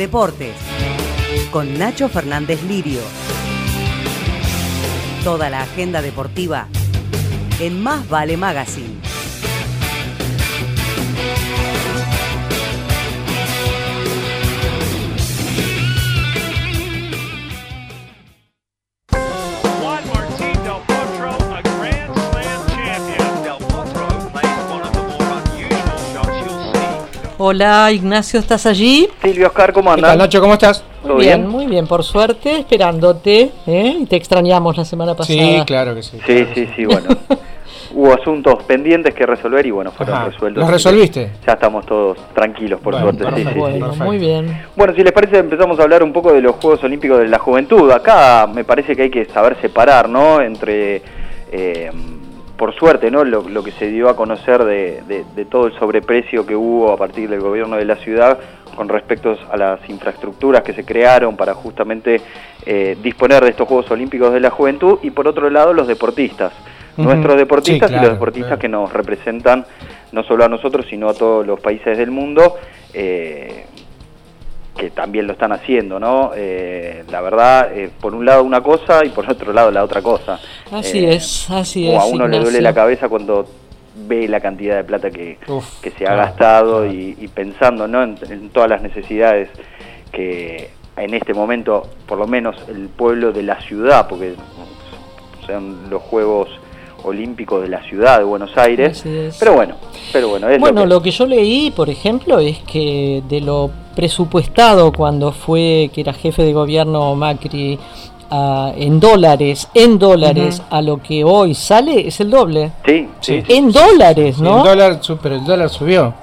Deportes, con Nacho Fernández Lirio. Toda la agenda deportiva en Más Vale Magazine. Hola Ignacio, ¿estás allí? Silvio, Oscar, ¿cómo andas? ¿Qué tal, Nacho? ¿Cómo estás? Muy bien, muy bien, por suerte, esperándote, y te extrañamos la semana pasada. Sí, claro que sí. Sí, bueno. Hubo asuntos pendientes que resolver y bueno, fueron resueltos. ¿Los resolviste? Ya estamos todos tranquilos, por suerte. Bueno, muy bien. Bueno, si les parece, empezamos a hablar un poco de los Juegos Olímpicos de la Juventud. Acá me parece que hay que saber separar, ¿no? Entre... por suerte, ¿no? Lo que se dio a conocer de todo el sobreprecio que hubo a partir del gobierno de la ciudad con respecto a las infraestructuras que se crearon para justamente disponer de estos Juegos Olímpicos de la Juventud, y por otro lado los deportistas, nuestros deportistas, sí, claro, y los deportistas que nos representan no solo a nosotros sino a todos los países del mundo, que también lo están haciendo, ¿no? La verdad, por un lado una cosa y por otro lado la otra cosa. Así es. A uno le duele la cabeza cuando ve la cantidad de plata que se ha gastado y pensando, ¿no? en todas las necesidades que en este momento, por lo menos el pueblo de la ciudad, porque son los Juegos Olímpicos de la ciudad de Buenos Aires, pero bueno es lo que yo leí, por ejemplo, es que de lo presupuestado cuando fue que era jefe de gobierno Macri, en dólares a lo que hoy sale es el doble. Sí. En dólares, ¿no? Pero el dólar subió.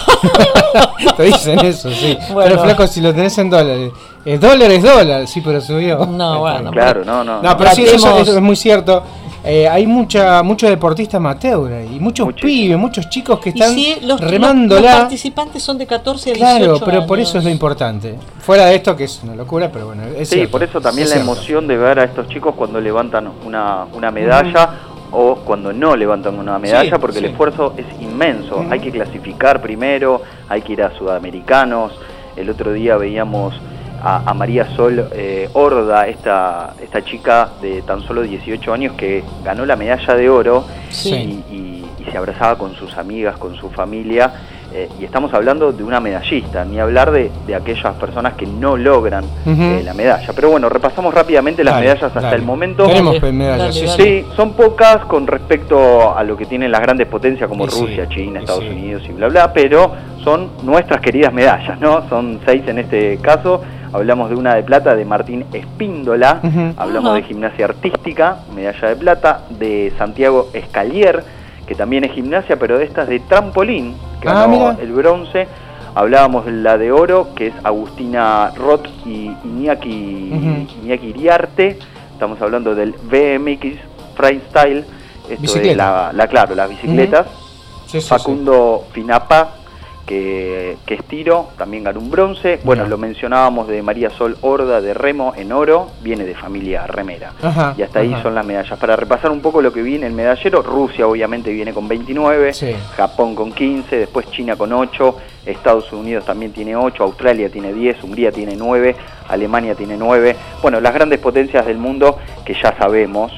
Te dicen eso, sí. Bueno. Pero flaco, si lo tenés en dólares. El dólar es dólar, sí, pero subió. No, bueno. Claro, no. No, pero sí, eso es muy cierto. Hay muchos deportistas amateur y muchos pibes, muchos chicos que están remándola. Los participantes son de 14 a 18 Claro, pero años. por eso es lo importante. Fuera de esto, que es una locura, pero bueno, es cierto. Por eso también la emoción de ver a estos chicos cuando levantan una medalla o cuando no levantan una medalla, porque el esfuerzo es inmenso. Hay que clasificar primero, hay que ir a Sudamericanos. El otro día veíamos a María Sol Horda, esta chica de tan solo 18 años que ganó la medalla de oro y se abrazaba con sus amigas, con su familia, y estamos hablando de una medallista, ni hablar de aquellas personas que no logran la medalla. Pero bueno, repasamos rápidamente las medallas hasta el momento. Tenemos medallas, sí, son pocas con respecto a lo que tienen las grandes potencias como Rusia, China, Estados Unidos y bla bla, pero son nuestras queridas medallas, ¿no? Son 6 en este caso. Hablamos de una de plata de Martín Espíndola, hablamos de gimnasia artística, medalla de plata, de Santiago Escalier, que también es gimnasia, pero de estas de trampolín, que ganó el bronce. Hablábamos de la de oro, que es Agustina Roth y Iñaki Iriarte. Estamos hablando del BMX Freestyle, esto de las bicicletas. Facundo Finapa, que es tiro, también ganó un bronce. Bueno, lo mencionábamos de María Sol Horda de remo en oro, viene de familia remera. Y hasta ahí son las medallas. Para repasar un poco lo que viene el medallero, Rusia obviamente viene con 29, Japón con 15, después China con 8, Estados Unidos también tiene 8, Australia tiene 10, Hungría tiene 9, Alemania tiene 9. Bueno, las grandes potencias del mundo que ya sabemos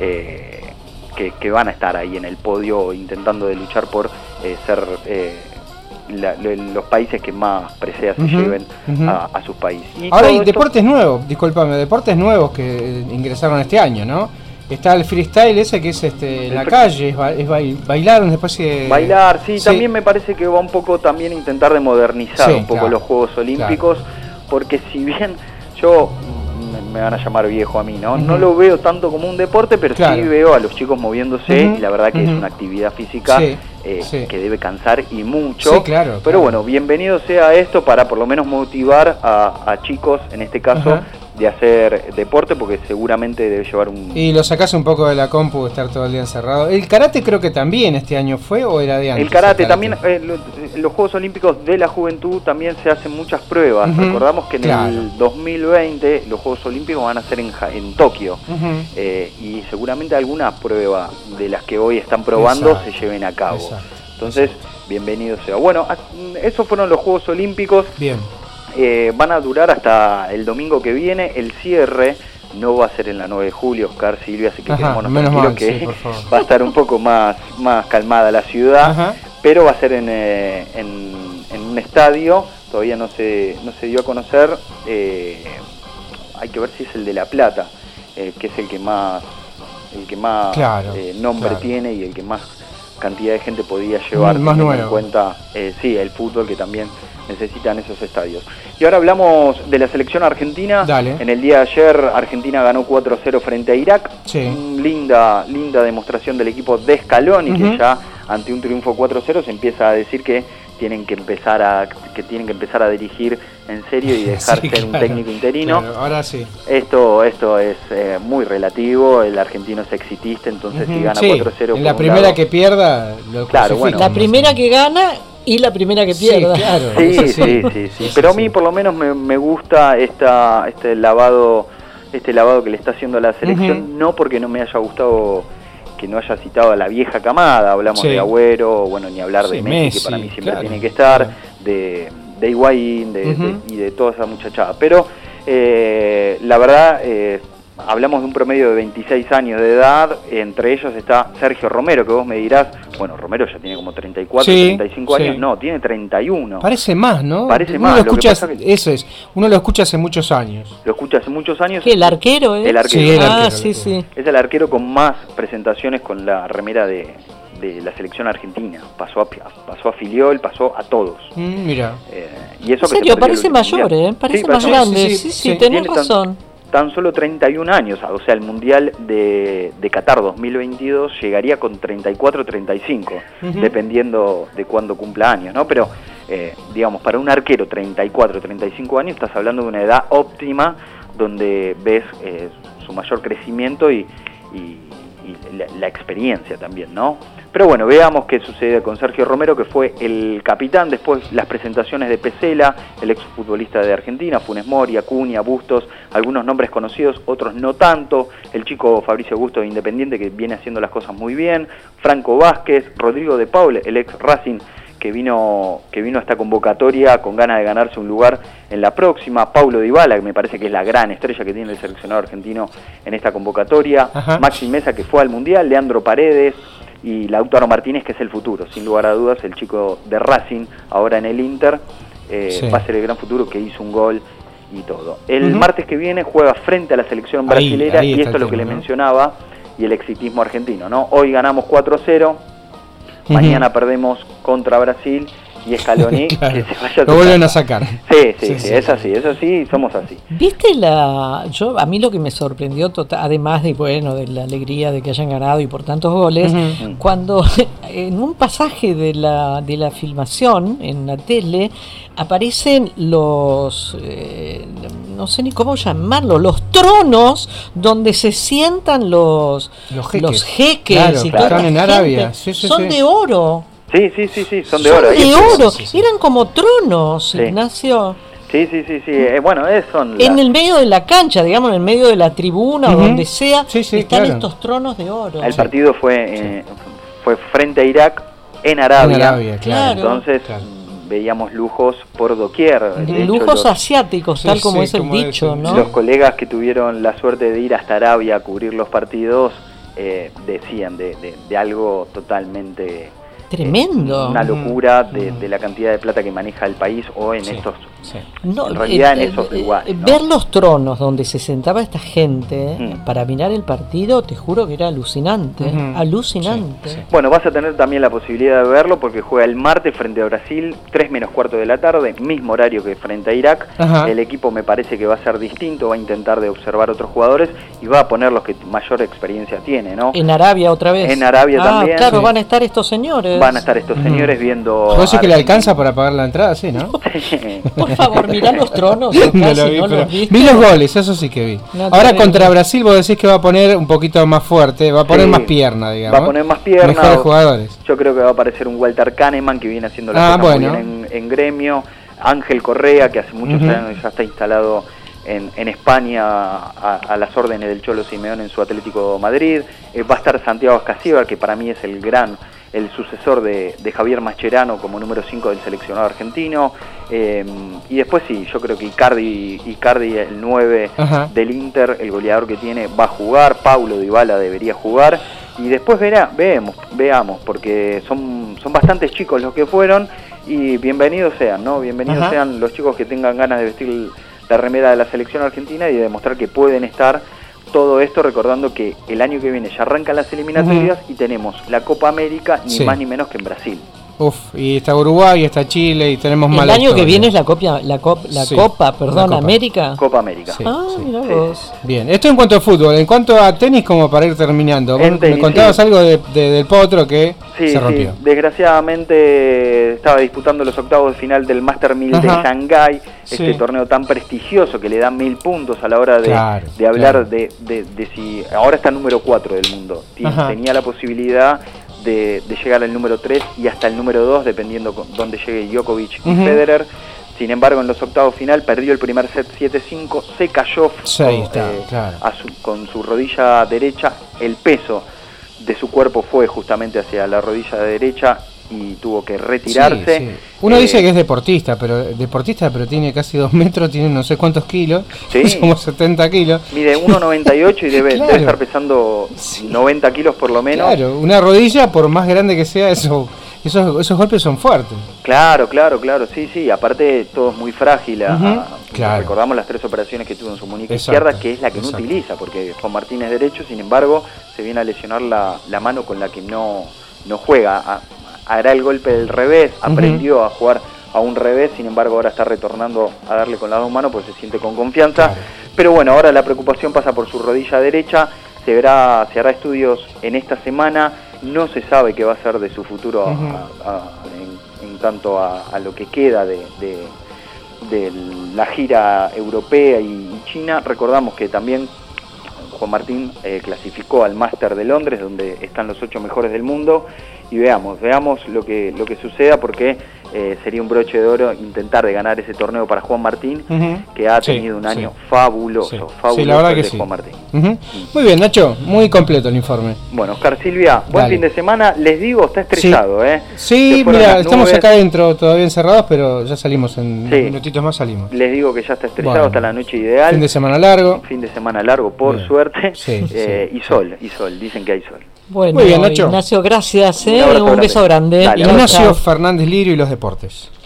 que van a estar ahí en el podio intentando de luchar por ser... los países que más preseas se lleven a sus países. Ahora hay deportes nuevos, deportes nuevos que ingresaron este año, ¿no? Está el freestyle ese que es en la calle, es bailar, después bailar, también me parece que va un poco también intentar de modernizar un poco los Juegos Olímpicos, porque si bien yo... me van a llamar viejo a mí, ¿no? No lo veo tanto como un deporte, pero sí veo a los chicos moviéndose y la verdad que es una actividad física que debe cansar y mucho. Pero bueno, bienvenido sea esto para por lo menos motivar a chicos, en este caso, de hacer deporte, porque seguramente debe llevar un... Y lo sacás un poco de la compu, estar todo el día encerrado. El karate creo que también este año fue, ¿o era de antes? El karate también, los Juegos Olímpicos de la Juventud también se hacen muchas pruebas. Recordamos que en el 2020 los Juegos Olímpicos van a ser en Tokio, y seguramente alguna prueba de las que hoy están probando se lleven a cabo. Entonces, bienvenido sea. Bueno, esos fueron los Juegos Olímpicos. Bien. van a durar hasta el domingo que viene. El cierre no va a ser en la 9 de julio, Oscar, Silvia, así que quedémonos tranquilos que va a estar un poco más calmada la ciudad, pero va a ser en un estadio, todavía no se dio a conocer, hay que ver si es el de La Plata, que es el que más nombre tiene y el que más cantidad de gente podía llevar, teniendo en cuenta el fútbol, que también necesitan esos estadios. Y ahora hablamos de la selección argentina. Dale. En el día de ayer Argentina ganó 4-0 frente a Irak. Linda demostración del equipo de Scaloni, que ya ante un triunfo 4-0 se empieza a decir que tienen que empezar a dirigir en serio y dejar ser un técnico interino. Claro, ahora sí. Esto es muy relativo. El argentino es exitista, entonces si gana 4-0 en la primera que pierda, lo la primera que gana y la primera que pierda. Sí. Pero a mí por lo menos me gusta este lavado que le está haciendo a la selección, no porque no me haya gustado que no haya citado a la vieja camada, hablamos de Agüero, bueno, ni hablar de Messi, que para mí siempre tiene que estar, de Higuaín, y de toda esa muchachada. Pero la verdad, hablamos de un promedio de 26 años de edad, entre ellos está Sergio Romero, que vos me dirás, bueno, Romero ya tiene como 34, 35 años, no, tiene 31. Parece más, ¿no? Parece uno más. Lo escucha, uno lo escucha hace muchos años. Lo escucha hace muchos años. ¿Qué, el arquero? El arquero. Sí, el arquero. Sí. Es el arquero con más presentaciones con la remera de la selección argentina. Pasó a Filiol, pasó a todos. Mira. Y eso en serio, parece mayor, parece más grande. Sí, tenés razón. Tan solo 31 años, o sea, el Mundial de Qatar 2022 llegaría con 34, 35, dependiendo de cuándo cumpla años, ¿no? Pero, digamos, para un arquero 34, 35 años, estás hablando de una edad óptima donde ves su mayor crecimiento y la experiencia también, ¿no? Pero bueno, veamos qué sucede con Sergio Romero, que fue el capitán. Después las presentaciones de Pesela, el exfutbolista de Argentina, Funes Mori, Acuña, Bustos, algunos nombres conocidos, otros no tanto. El chico Fabricio Bustos de Independiente, que viene haciendo las cosas muy bien. Franco Vázquez, Rodrigo de Paul, el ex Racing, que vino a esta convocatoria con ganas de ganarse un lugar en la próxima. Paulo Dybala, que me parece que es la gran estrella que tiene el seleccionado argentino en esta convocatoria. Maxi Mesa, que fue al Mundial. Leandro Paredes y Lautaro Martínez, que es el futuro, sin lugar a dudas, el chico de Racing, ahora en el Inter, va a ser el gran futuro, que hizo un gol y todo. El martes que viene juega frente a la selección brasilera, y esto es lo que le mencionaba, y el exitismo argentino, ¿no? Hoy ganamos 4-0, mañana perdemos contra Brasil, y Scaloni que se vaya a lo vuelven a sacar. Sí, es así, somos así. ¿Viste a mí lo que me sorprendió además de de la alegría de que hayan ganado y por tantos goles, cuando en un pasaje de la filmación en la tele aparecen los no sé ni cómo llamarlo, los tronos donde se sientan los jeques, y toda están en Arabia. Son de oro. Sí, son de oro. Eran como tronos, Ignacio. Sí. Bueno, son en el medio de la cancha, digamos, en el medio de la tribuna o donde sea, están estos tronos de oro. El partido fue frente a Irak en Arabia. Entonces veíamos lujos por doquier. Lujos asiáticos, tal como es el dicho, ¿no? Los colegas que tuvieron la suerte de ir hasta Arabia a cubrir los partidos decían de algo totalmente tremendo, una locura de la cantidad de plata que maneja el país o en estos en realidad en esos lugares, ¿no? Ver los tronos donde se sentaba esta gente para mirar el partido, te juro que era alucinante, alucinante. Bueno, vas a tener también la posibilidad de verlo porque juega el martes frente a Brasil, 3:45 de la tarde, mismo horario que frente a Irak. El equipo me parece que va a ser distinto, va a intentar de observar otros jugadores y va a poner los que mayor experiencia tiene, ¿no? En Arabia otra vez. En Arabia también. Claro, van a estar estos señores. Van a estar estos señores viendo. ¿Vos decís que le alcanza para pagar la entrada? Sí, ¿no? Por favor, mirá los tronos. Vi los goles, eso sí que vi. Ahora contra Brasil vos decís que va a poner un poquito más fuerte, va a poner más pierna, digamos. Va a poner más pierna. Mejores jugadores. Yo creo que va a aparecer un Walter Kahneman que viene haciendo la cosa muy bien en Gremio. Ángel Correa, que hace muchos años ya está instalado en España a las órdenes del Cholo Simeone en su Atlético Madrid. Va a estar Santiago Escacíbar, que para mí es el gran el sucesor de Javier Mascherano como número 5 del seleccionado argentino. Y después sí, yo creo que Icardi el 9 del Inter, el goleador que tiene, va a jugar. Paulo Dybala debería jugar. Y después veamos, porque son bastantes chicos los que fueron, y bienvenidos sean, ¿no? Bienvenidos sean los chicos que tengan ganas de vestir la remera de la selección argentina y de demostrar que pueden estar. Todo esto recordando que el año que viene ya arrancan las eliminatorias y tenemos la Copa América, ni más ni menos que en Brasil. Y está Uruguay, está Chile y tenemos más. El año que viene es la Copa América. Copa América. Sí, mira vos. Bien, esto en cuanto a fútbol. En cuanto a tenis, como para ir terminando, vos me contabas algo del Potro que se rompió. Sí, desgraciadamente estaba disputando los octavos de final del Master 1000 de Shanghái, este torneo tan prestigioso que le da 1000 puntos a la hora de hablar de si ahora está número 4 del mundo. Tenía la posibilidad de llegar al número 3 y hasta el número 2, dependiendo dónde llegue Djokovic y Federer. Sin embargo, en los octavos final perdió el primer set 7-5, se cayó con su rodilla derecha. El peso de su cuerpo fue justamente hacia la rodilla derecha y tuvo que retirarse. Uno dice que es deportista, pero tiene casi 2 metros, tiene no sé cuántos kilos, como 70 kilos. Mide 1,98 y debe estar pesando 90 kilos por lo menos. Claro, una rodilla, por más grande que sea, esos golpes son fuertes. Claro, sí, aparte todo es muy frágil. Recordamos las 3 operaciones que tuvo en su muñeca izquierda, que es la que no utiliza, porque Juan Martín es derecho, sin embargo, se viene a lesionar la mano con la que no juega. Hará el golpe del revés, aprendió a jugar a un revés, sin embargo ahora está retornando a darle con las 2 manos porque se siente con confianza. Pero bueno, ahora la preocupación pasa por su rodilla derecha, se hará estudios en esta semana, no se sabe qué va a ser de su futuro en tanto a lo que queda de la gira europea y China. Recordamos que también Juan Martín clasificó al Master de Londres, donde están los 8 mejores del mundo, y veamos lo que suceda, porque sería un broche de oro intentar de ganar ese torneo para Juan Martín, que ha tenido un año fabuloso, la verdad que Juan Martín. Muy bien, Nacho, muy completo el informe. Bueno, Oscar, Silvia, buen fin de semana. Les digo, está estrellado, Sí, mira, estamos acá adentro todavía encerrados, pero ya salimos en minutitos más salimos. Les digo que ya está estrellado, hasta la noche ideal. Fin de semana largo. Por suerte. Y sol, dicen que hay sol. Bueno, muy bien, Nacho. Ignacio, gracias. Un beso grande. Ignacio Fernández Lirio y los deportes.